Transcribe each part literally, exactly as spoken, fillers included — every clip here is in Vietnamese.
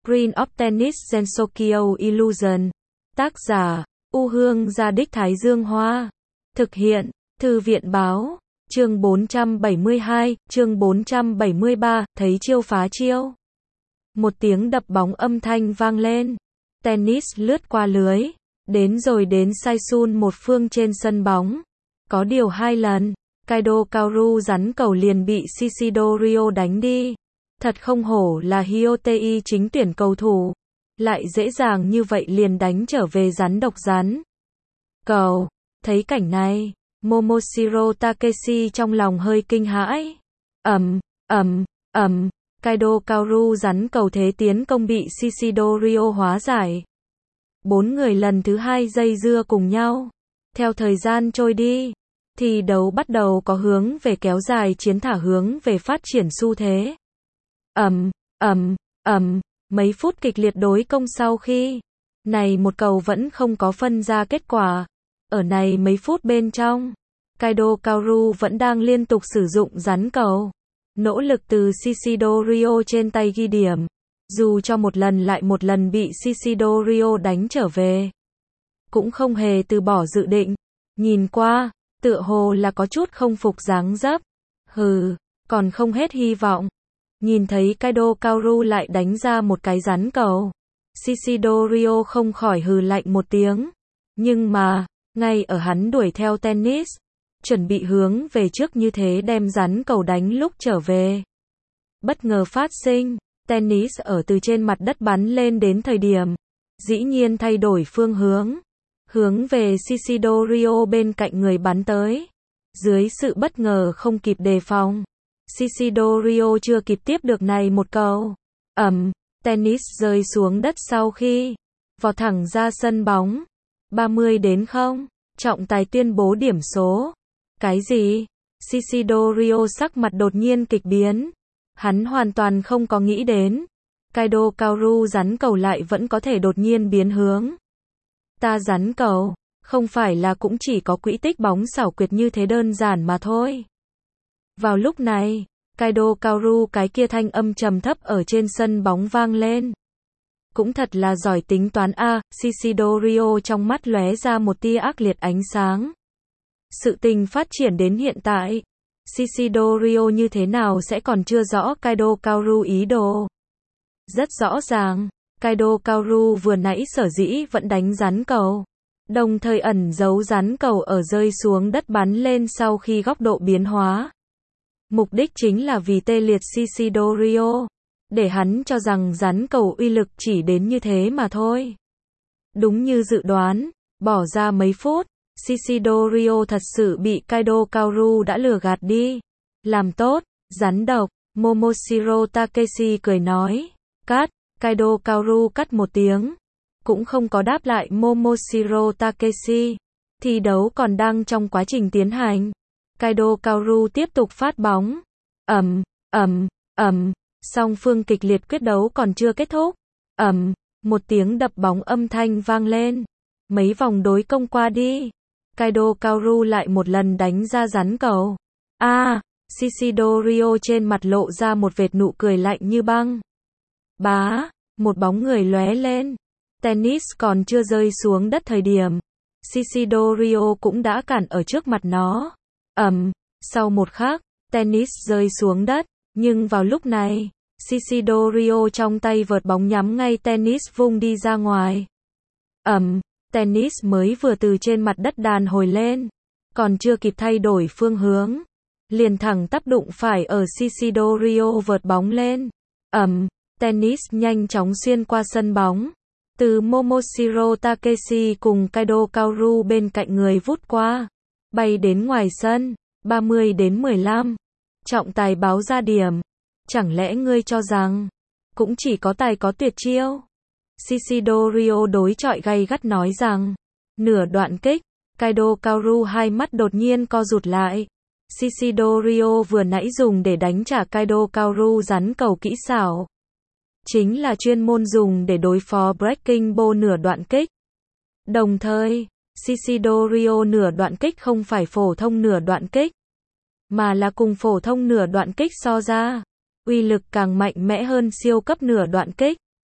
Green of Tennis Gensokyo Illusion. Tác giả, U Hương Gia Đích Thái Dương Hoa. Thực hiện, Thư viện Báo. Chương bốn trăm bảy mươi hai, chương bốn trăm bảy mươi ba, thấy chiêu phá chiêu. Một tiếng đập bóng âm thanh vang lên. Tennis lướt qua lưới. Đến rồi đến Saisun một phương trên sân bóng. Có điều hai lần, Kaido Kaoru rắn cầu liền bị Shishido Ryo đánh đi. Thật không hổ là Hyotei chính tuyển cầu thủ. Lại dễ dàng như vậy liền đánh trở về rắn độc rắn. Cầu, thấy cảnh này, Momoshiro Takeshi trong lòng hơi kinh hãi. Ầm, ầm, ầm, Kaido Kaoru rắn cầu thế tiến công bị Shishido Ryo hóa giải. Bốn người lần thứ hai dây dưa cùng nhau. Theo thời gian trôi đi, thì đấu bắt đầu có hướng về kéo dài chiến thả hướng về phát triển xu thế. Ầm, ầm, ầm, mấy phút kịch liệt đối công sau khi này một cầu vẫn không có phân ra kết quả. Ở này mấy phút bên trong, Kaido Kaoru vẫn đang liên tục sử dụng rắn cầu. Nỗ lực từ Shishido Ryo trên tay ghi điểm. Dù cho một lần lại một lần bị Shishido Ryo đánh trở về, cũng không hề từ bỏ dự định. Nhìn qua, tựa hồ là có chút không phục dáng dấp. Hừ, còn không hết hy vọng. Nhìn thấy Kaido Kaoru lại đánh ra một cái rắn cầu, Shishido Ryo không khỏi hừ lạnh một tiếng. Nhưng mà, ngay ở hắn đuổi theo Tennis, chuẩn bị hướng về trước như thế đem rắn cầu đánh lúc trở về, bất ngờ phát sinh, Tennis ở từ trên mặt đất bắn lên đến thời điểm, dĩ nhiên thay đổi phương hướng, hướng về Shishido Ryo bên cạnh người bắn tới. Dưới sự bất ngờ không kịp đề phòng, Shishido Ryo chưa kịp tiếp được này một cầu. Ầm, Tennis rơi xuống đất sau khi vọt thẳng ra sân bóng. ba mươi đến không, trọng tài tuyên bố điểm số. Cái gì? Shishido Ryo sắc mặt đột nhiên kịch biến. Hắn hoàn toàn không có nghĩ đến, Kaido Kaoru rắn cầu lại vẫn có thể đột nhiên biến hướng. Ta rắn cầu, không phải là cũng chỉ có quỹ tích bóng xảo quyệt như thế đơn giản mà thôi. Vào lúc này, Kaido Kaoru cái kia thanh âm trầm thấp ở trên sân bóng vang lên. Cũng thật là giỏi tính toán a, à, Shishido Ryo trong mắt lóe ra một tia ác liệt ánh sáng. Sự tình phát triển đến hiện tại, Shishido Ryo như thế nào sẽ còn chưa rõ Kaido Kaoru ý đồ. Rất rõ ràng, Kaido Kaoru vừa nãy sở dĩ vẫn đánh rắn cầu, đồng thời ẩn giấu rắn cầu ở rơi xuống đất bắn lên sau khi góc độ biến hóa. Mục đích chính là vì tê liệt Shishido Ryo, để hắn cho rằng rắn cầu uy lực chỉ đến như thế mà thôi. Đúng như dự đoán, bỏ ra mấy phút, Shishido Ryo thật sự bị Kaido Kaoru đã lừa gạt đi. Làm tốt, rắn độc, Momoshiro Takeshi cười nói. Cắt, Kaido Kaoru cắt một tiếng. Cũng không có đáp lại Momoshiro Takeshi. Thi đấu còn đang trong quá trình tiến hành. Kaido Kaoru tiếp tục phát bóng. Ầm, ầm, ầm, song phương kịch liệt quyết đấu còn chưa kết thúc. Ầm, một tiếng đập bóng âm thanh vang lên. Mấy vòng đối công qua đi, Kaido Kaoru lại một lần đánh ra rắn cầu. A, à, Shishido Ryo trên mặt lộ ra một vệt nụ cười lạnh như băng. Bá, một bóng người lóe lên. Tennis còn chưa rơi xuống đất thời điểm, Shishido Ryo cũng đã cản ở trước mặt nó. Ầm, sau một khắc, Tennis rơi xuống đất, nhưng vào lúc này, Shishido Ryo trong tay vợt bóng nhắm ngay Tennis vung đi ra ngoài. Ầm, Tennis mới vừa từ trên mặt đất đàn hồi lên, còn chưa kịp thay đổi phương hướng, liền thẳng tắp đụng phải ở Shishido Ryo vợt bóng lên. Ầm, Tennis nhanh chóng xuyên qua sân bóng, từ Momoshiro Takeshi cùng Kaido Kaoru bên cạnh người vút qua, bay đến ngoài sân. ba mươi đến mười lăm, trọng tài báo ra điểm. Chẳng lẽ ngươi cho rằng cũng chỉ có tài có tuyệt chiêu? Shishido Ryo đối chọi gay gắt nói rằng. Nửa đoạn kích, Kaido Kaoru hai mắt đột nhiên co rụt lại. Shishido Ryo vừa nãy dùng để đánh trả Kaido Kaoru rắn cầu kỹ xảo, chính là chuyên môn dùng để đối phó Breaking Ball nửa đoạn kích. Đồng thời, Shishido Ryo nửa đoạn kích không phải phổ thông nửa đoạn kích, mà là cùng phổ thông nửa đoạn kích so ra, uy lực càng mạnh mẽ hơn siêu cấp nửa đoạn kích.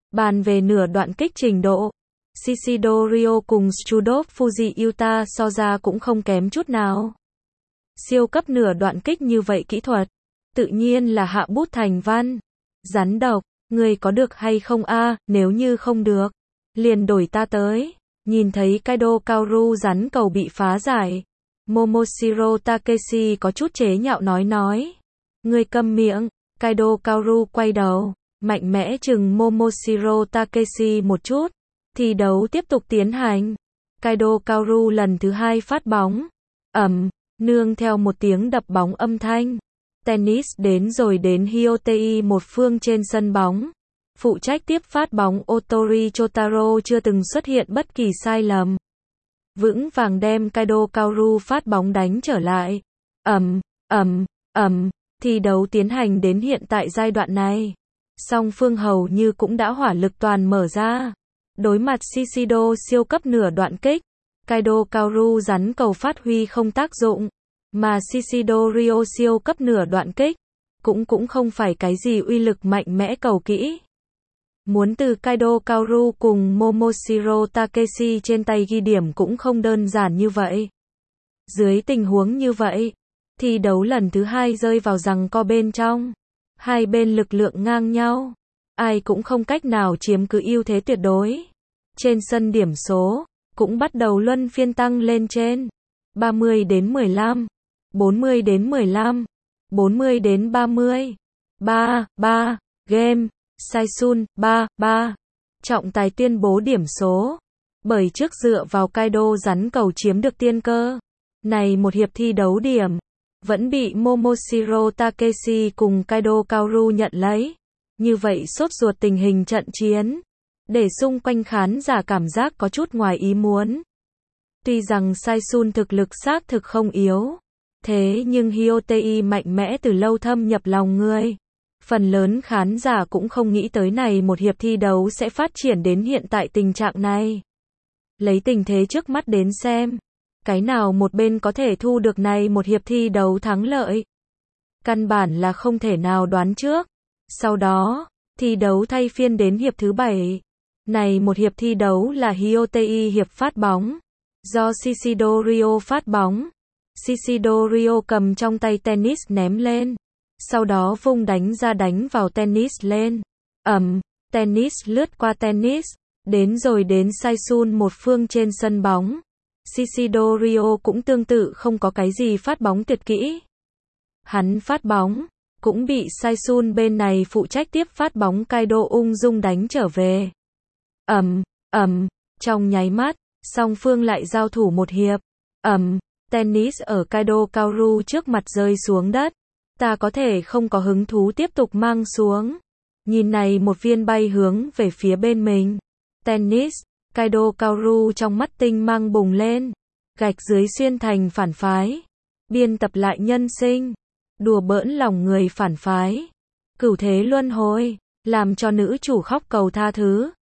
Bàn về nửa đoạn kích trình độ, Shishido Ryo cùng Chudok Fuji Yuta so ra cũng không kém chút nào. Siêu cấp nửa đoạn kích như vậy kỹ thuật, tự nhiên là hạ bút thành văn. Rắn độc, người có được hay không a? Nếu như không được, liền đổi ta tới. Nhìn thấy Kaido Kaoru rắn cầu bị phá giải, Momoshiro Takeshi có chút chế nhạo nói nói. Ngươi câm miệng. Kaido Kaoru quay đầu, mạnh mẽ chừng Momoshiro Takeshi một chút. Thi đấu tiếp tục tiến hành. Kaido Kaoru lần thứ hai phát bóng. Ầm, nương theo một tiếng đập bóng âm thanh. Tennis đến rồi đến Hyotei một phương trên sân bóng. Phụ trách tiếp phát bóng Otori Chotaro chưa từng xuất hiện bất kỳ sai lầm. Vững vàng đem Kaido Kaoru phát bóng đánh trở lại. Ầm, ầm, ầm, thi đấu tiến hành đến hiện tại giai đoạn này. Song phương hầu như cũng đã hỏa lực toàn mở ra. Đối mặt Shishido siêu cấp nửa đoạn kích, Kaido Kaoru rắn cầu phát huy không tác dụng. Mà Shishido Ryo siêu cấp nửa đoạn kích, cũng cũng không phải cái gì uy lực mạnh mẽ cầu kỹ. Muốn từ Kaido Kaoru cùng Momoshiro Takeshi trên tay ghi điểm cũng không đơn giản như vậy. Dưới tình huống như vậy, thi đấu lần thứ hai rơi vào giằng co bên trong. Hai bên lực lượng ngang nhau, ai cũng không cách nào chiếm cứ ưu thế tuyệt đối. Trên sân điểm số, cũng bắt đầu luân phiên tăng lên trên. ba mươi đến mười lăm, bốn mươi đến mười lăm, bốn mươi đến ba mươi. ba, ba, game. Saisun, ba, ba. Trọng tài tuyên bố điểm số. Bởi trước dựa vào Kaido rắn cầu chiếm được tiên cơ. Này một hiệp thi đấu điểm, vẫn bị Momoshiro Takeshi cùng Kaido Kaoru nhận lấy. Như vậy sốt ruột tình hình trận chiến, để xung quanh khán giả cảm giác có chút ngoài ý muốn. Tuy rằng Saisun thực lực xác thực không yếu, thế nhưng Hyotei mạnh mẽ từ lâu thâm nhập lòng người. Phần lớn khán giả cũng không nghĩ tới này một hiệp thi đấu sẽ phát triển đến hiện tại tình trạng này. Lấy tình thế trước mắt đến xem, cái nào một bên có thể thu được này một hiệp thi đấu thắng lợi. Căn bản là không thể nào đoán trước. Sau đó, thi đấu thay phiên đến hiệp thứ bảy. Này một hiệp thi đấu là Hyotei hiệp phát bóng. Do Shishido Ryo phát bóng. Shishido Ryo cầm trong tay tennis ném lên. Sau đó vung đánh ra đánh vào tennis lên. Ầm, tennis lướt qua tennis. Đến rồi đến Saisun một phương trên sân bóng. Shishido Ryo cũng tương tự không có cái gì phát bóng tuyệt kỹ. Hắn phát bóng, cũng bị Saisun bên này phụ trách tiếp phát bóng Kaido ung dung đánh trở về. Ầm, ầm, trong nháy mắt, song phương lại giao thủ một hiệp. Ầm, tennis ở Kaido Kaoru trước mặt rơi xuống đất. Ta có thể không có hứng thú tiếp tục mang xuống. Nhìn này một viên bay hướng về phía bên mình. Tennis, Kaido Kaoru trong mắt tinh mang bùng lên. Gạch dưới xuyên thành phản phái. Biên tập lại nhân sinh. Đùa bỡn lòng người phản phái. Cửu thế luân hồi. Làm cho nữ chủ khóc cầu tha thứ.